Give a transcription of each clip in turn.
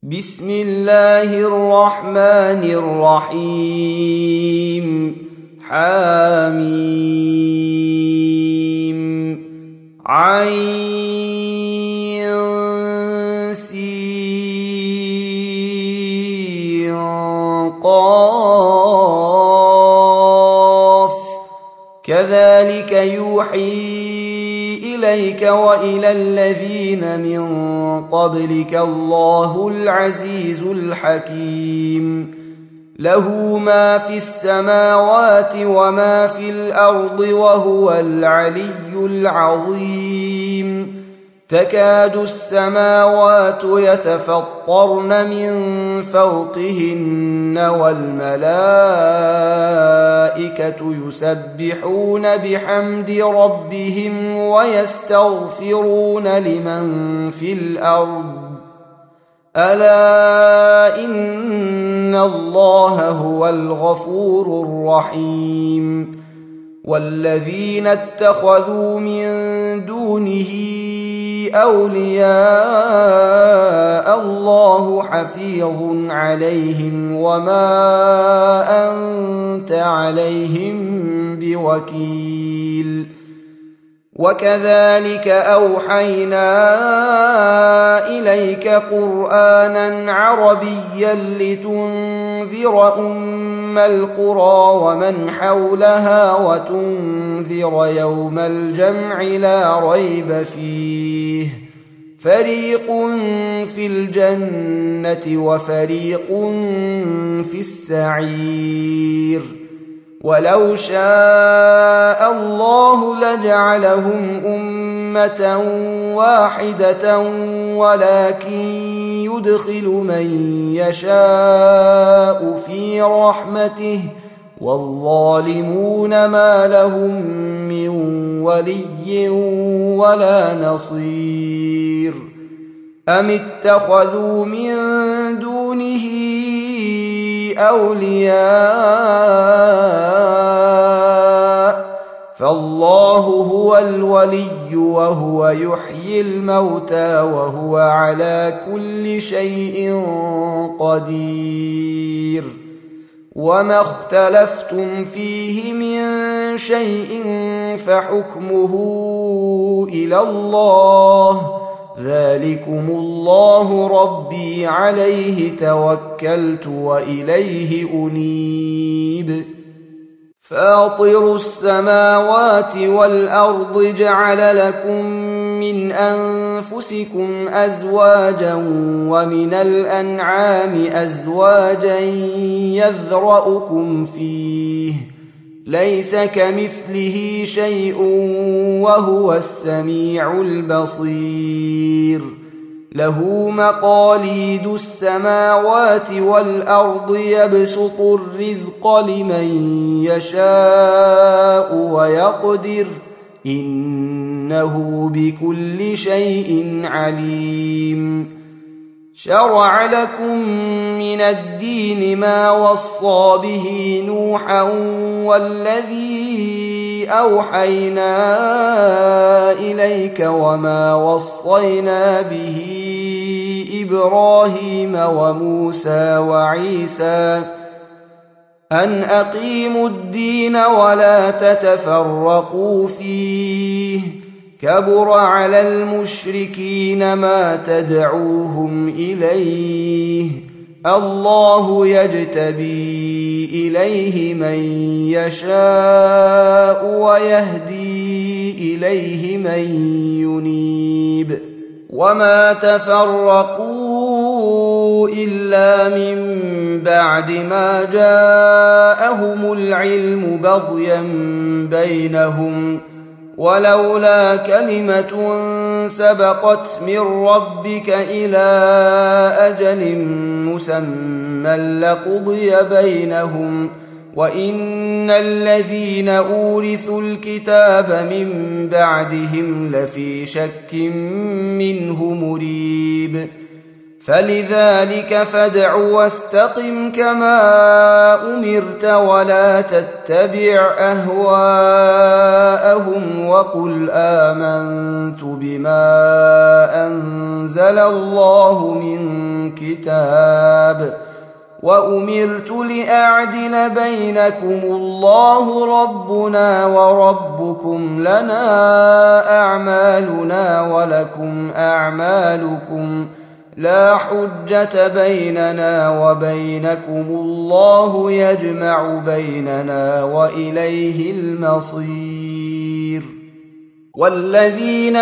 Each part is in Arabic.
بسم الله الرحمن الرحيم حميم عين سين قاف كذلك يوحي إليك وإلى الذين من قبلك الله العزيز الحكيم له ما في السماوات وما في الأرض وهو العلي العظيم تكاد السماوات يتفطرن من فوقهن والملائكة يسبحون بحمد ربهم ويستغفرون لمن في الأرض ألا إن الله هو الغفور الرحيم والذين اتخذوا من دونه أولياء الله حفيظ عليهم وما أنت عليهم بوكيل وكذلك أوحينا إليك قرآنا عربيا لتنذر أم القرى ومن حولها وتنذر يوم الجمع لا ريب فيه فريق في الجنة وفريق في السعير ولو شاء الله لجعلهم أمة واحدة ولكن يدخل من يشاء في رحمته والظالمون ما لهم من ولي ولا نصير أم اتخذوا من دونه أولياء فالله هو الولي وهو يحيي الموتى وهو على كل شيء قدير وما اختلفتم فيه من شيء فحكمه إلى الله ذلكم الله ربي عليه توكلت وإليه أنيب فاطر السماوات والأرض جعل لكم من أنفسكم أزواجا ومن الأنعام أزواجا يذرأكم فيه ليس كمثله شيء وهو السميع البصير له مقاليد السماوات والأرض يبسط الرزق لمن يشاء ويقدر إنه بكل شيء عليم شرع لكم من الدين ما وصى به نوحا والذي أوحينا إليك وما وصينا به إبراهيم وموسى وعيسى أن أقيموا الدين ولا تتفرقوا فيه كبر على المشركين ما تدعوهم إليه الله يجتبي إليه من يشاء ويهدي إليه من ينيب وما تفرقوا إلا من بعد ما جاءهم العلم بغيا بينهم ولولا كلمة سبقت من ربك إلى أجل مسمى لقضي بينهم وإن الذين أورثوا الكتاب من بعدهم لفي شك منه مريب فلذلك فادع واستقم كما أمرت ولا تتبع أهواءهم وقل آمنت بما أنزل الله من كتاب وأمرت لأعدل بينكم الله ربنا وربكم لنا أعمالنا ولكم أعمالكم لا حجة بيننا وبينكم الله يجمع بيننا وإليه المصير. والذين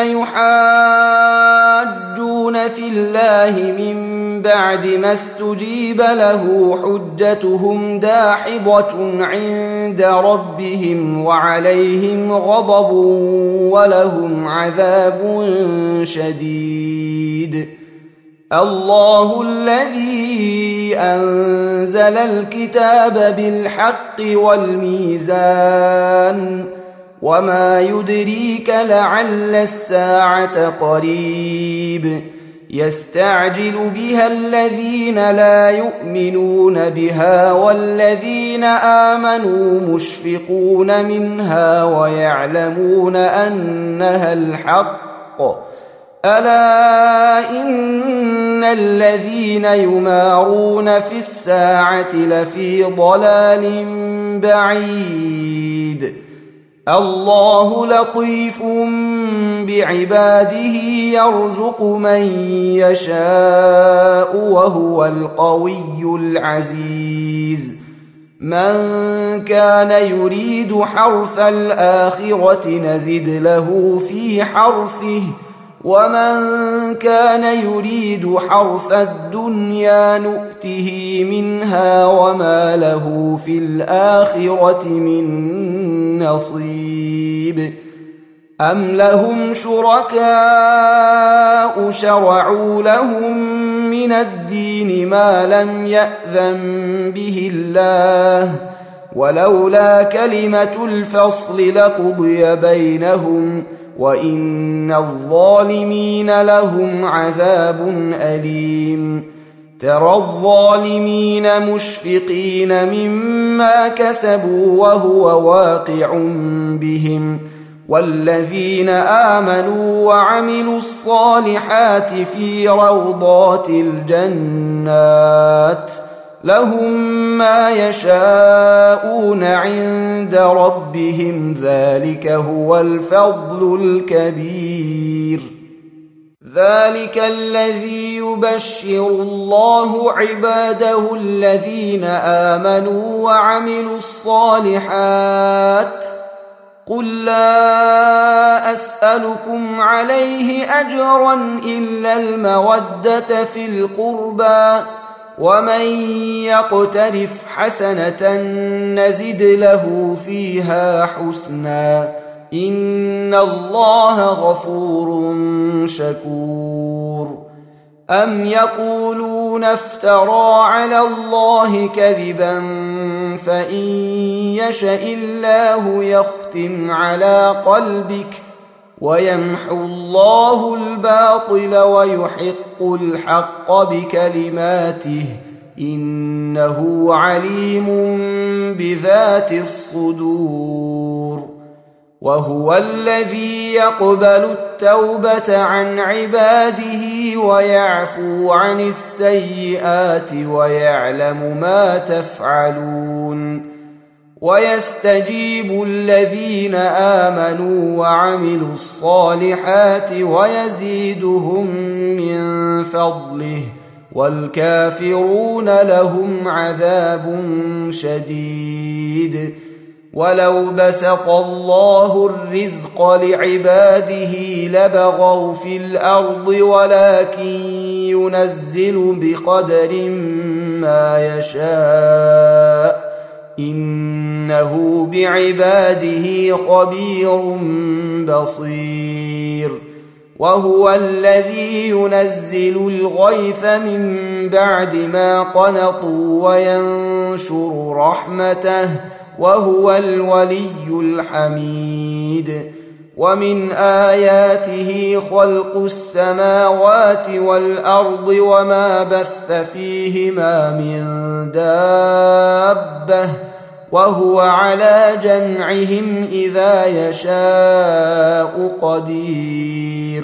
يحاجون في الله من بعد ما استجيب له حجتهم داحضة عند ربهم وعليهم غضب ولهم عذاب شديد. الله الذي أنزل الكتاب بالحق والميزان وما يدريك لعل الساعة قريب يستعجل بها الذين لا يؤمنون بها والذين آمنوا مشفقون منها ويعلمون أنها الحق ألا إن الذين يمارون في الساعة لفي ضلال بعيد. الله لطيف بعباده يرزق من يشاء وهو القوي العزيز. من كان يريد حرث الآخرة نزد له في حرثه ومن كان يريد حرث الدنيا نؤته منها وما له في الآخرة من نصيب. أم لهم شركاء شرعوا لهم من الدين ما لم يأذن به الله ولولا كلمة الفصل لقضي بينهم وإن الظالمين لهم عذاب أليم. ترى الظالمين مشفقين مما كسبوا وهو واقع بهم والذين آمنوا وعملوا الصالحات في روضات الجنات لهم ما يشاءون عند ربهم ذلك هو الفضل الكبير. ذلك الذي يبشر الله عباده الذين آمنوا وعملوا الصالحات قل لا أسألكم عليه أجرا إلا المودة في القربى ومن يقترف حسنة نزد له فيها حسنا إن الله غفور شكور. أم يقولون افترى على الله كذبا فإن يشأ الله يختم على قلبك ويمحو الله الباطل ويحق الحق بكلماته إنه عليم بذات الصدور. وهو الذي يقبل التوبة عن عباده ويعفو عن السيئات ويعلم ما تفعلون ويستجيب الذين آمنوا وعملوا الصالحات ويزيدهم من فضله والكافرون لهم عذاب شديد. ولو بسط الله الرزق لعباده لبغوا في الأرض ولكن ينزل بقدر ما يشاء إنه بعباده خبير بصير. وهو الذي ينزل الغيث من بعد ما قنطوا وينشر رحمته وهو الولي الحميد. ومن آياته خلق السماوات والأرض وما بث فيهما من دابة وهو على جمعهم إذا يشاء قدير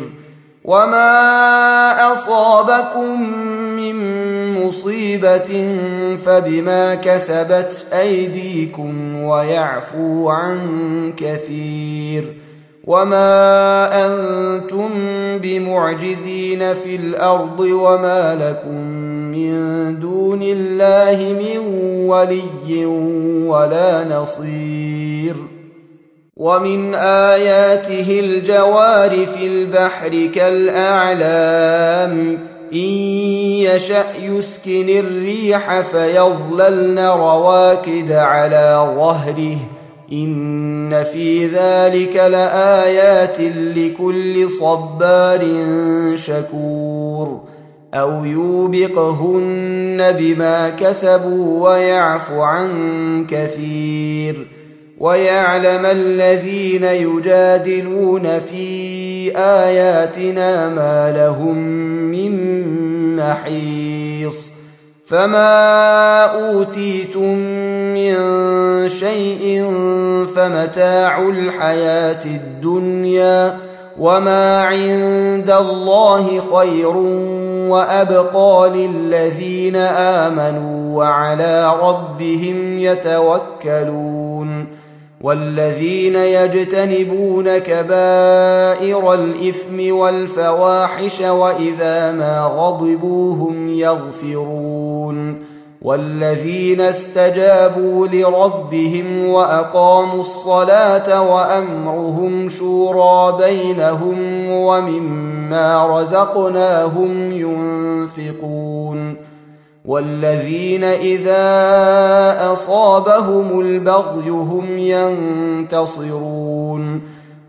وما أصابكم من مصيبة فبما كسبت أيديكم ويعفو عن كثير وما أنتم بمعجزين في الأرض وما لكم من دون الله من ولي ولا نصير ومن آياته الجوار في البحر كالأعلام إن يشأ يسكن الريح فيظللن رواكد على ظهره إن في ذلك لآيات لكل صبار شكور أو يوبقهن بما كسبوا ويعفو عن كثير ويعلم الذين يجادلون في آياتنا ما لهم من محيص فما أوتيتم من شيء فمتاع الحياة الدنيا وما عند الله خير وأبقى للذين آمنوا وعلى ربهم يتوكلون والذين يجتنبون كبائر الإثم والفواحش وإذا ما غضبوا هم يغفرون والذين استجابوا لربهم وأقاموا الصلاة وأمرهم شورى بينهم ومما رزقناهم ينفقون والذين إذا أصابهم البغي هم ينتصرون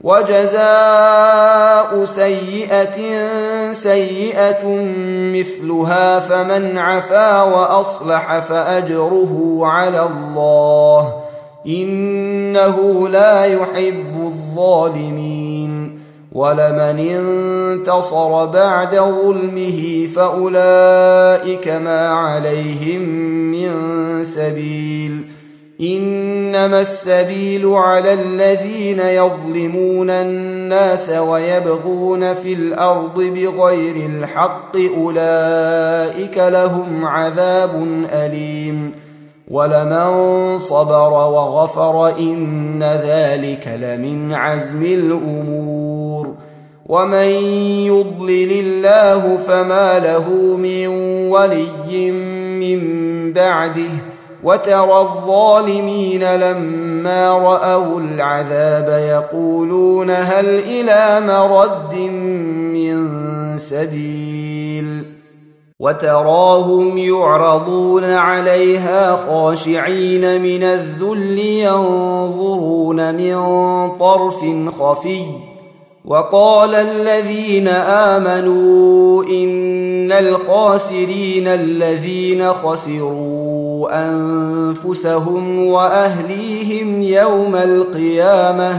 وجزاء سيئة سيئة مثلها فمن عفا وأصلح فأجره على الله إنه لا يحب الظالمين ولمن انتصر بعد ظلمه فأولئك ما عليهم من سبيل إنما السبيل على الذين يظلمون الناس ويبغون في الأرض بغير الحق أولئك لهم عذاب أليم ولمن صبر وغفر إن ذلك لمن عزم الأمور ومن يضلل الله فما له من ولي من بعده وترى الظالمين لما رأوا العذاب يقولون هل إلى مرد من سبيل وتراهم يعرضون عليها خاشعين من الذل ينظرون من طرف خفي وقال الذين آمنوا إن الخاسرين الذين خسروا أنفسهم وأهليهم يوم القيامة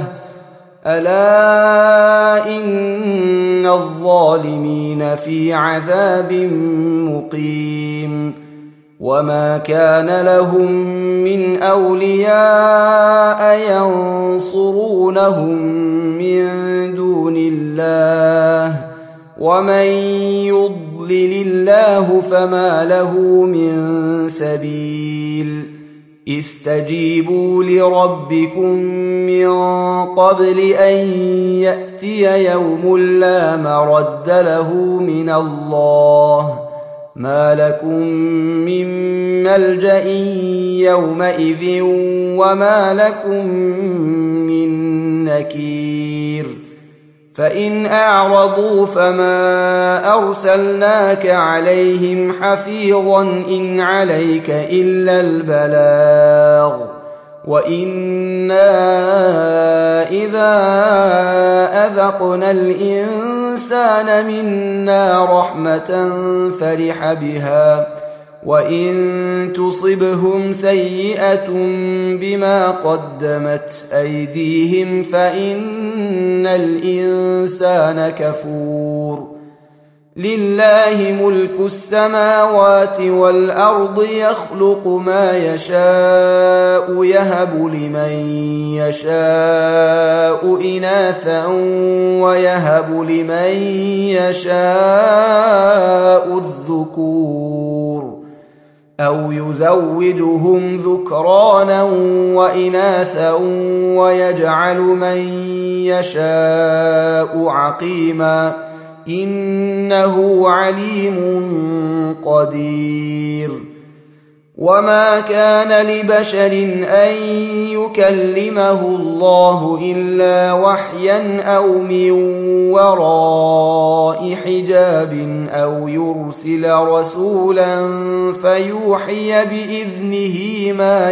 ألا إن الظالمين في عذاب مقيم وما كان لهم من أولياء ينصرونهم من دون الله ومن يضلل الله فما له من سبيل استجيبوا لربكم من قبل أن يأتي يوم لا مرد له من الله ما لكم من ملجأ يومئذ وما لكم من نكير فإن أعرضوا فما أرسلناك عليهم حفيظا إن عليك إلا البلاغ وإنا إذا أذقنا الإنسان منا رحمة فرح بها وإن تصبهم سيئة بما قدمت أيديهم فإن الإنسان كفور. لله ملك السماوات والأرض يخلق ما يشاء يهب لمن يشاء إناثا ويهب لمن يشاء الذكور أو يزوجهم ذكرانا وإناثا ويجعل من يشاء عقيما إنه عليم قدير. وما كان لبشر أن يكلمه الله إلا وحيا أو من وراء حجاب أو يرسل رسولا فيوحي بإذنه ما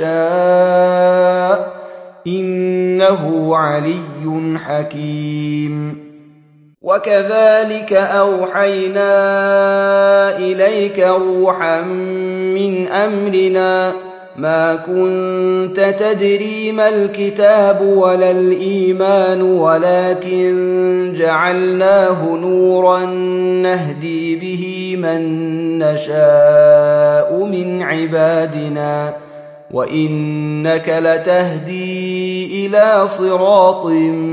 يشاء إنه علي حكيم. وكذلك أوحينا إليك روحا من أمرنا ما كنت تدري ما الكتاب ولا الإيمان ولكن جعلناه نورا نهدي به من نشاء من عبادنا وإنك لتهدي إلى صراط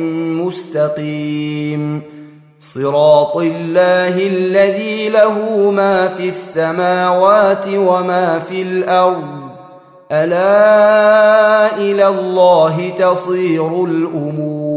مستقيم صراط الله الذي له ما في السماوات وما في الأرض ألا إلى الله تصير الأمور.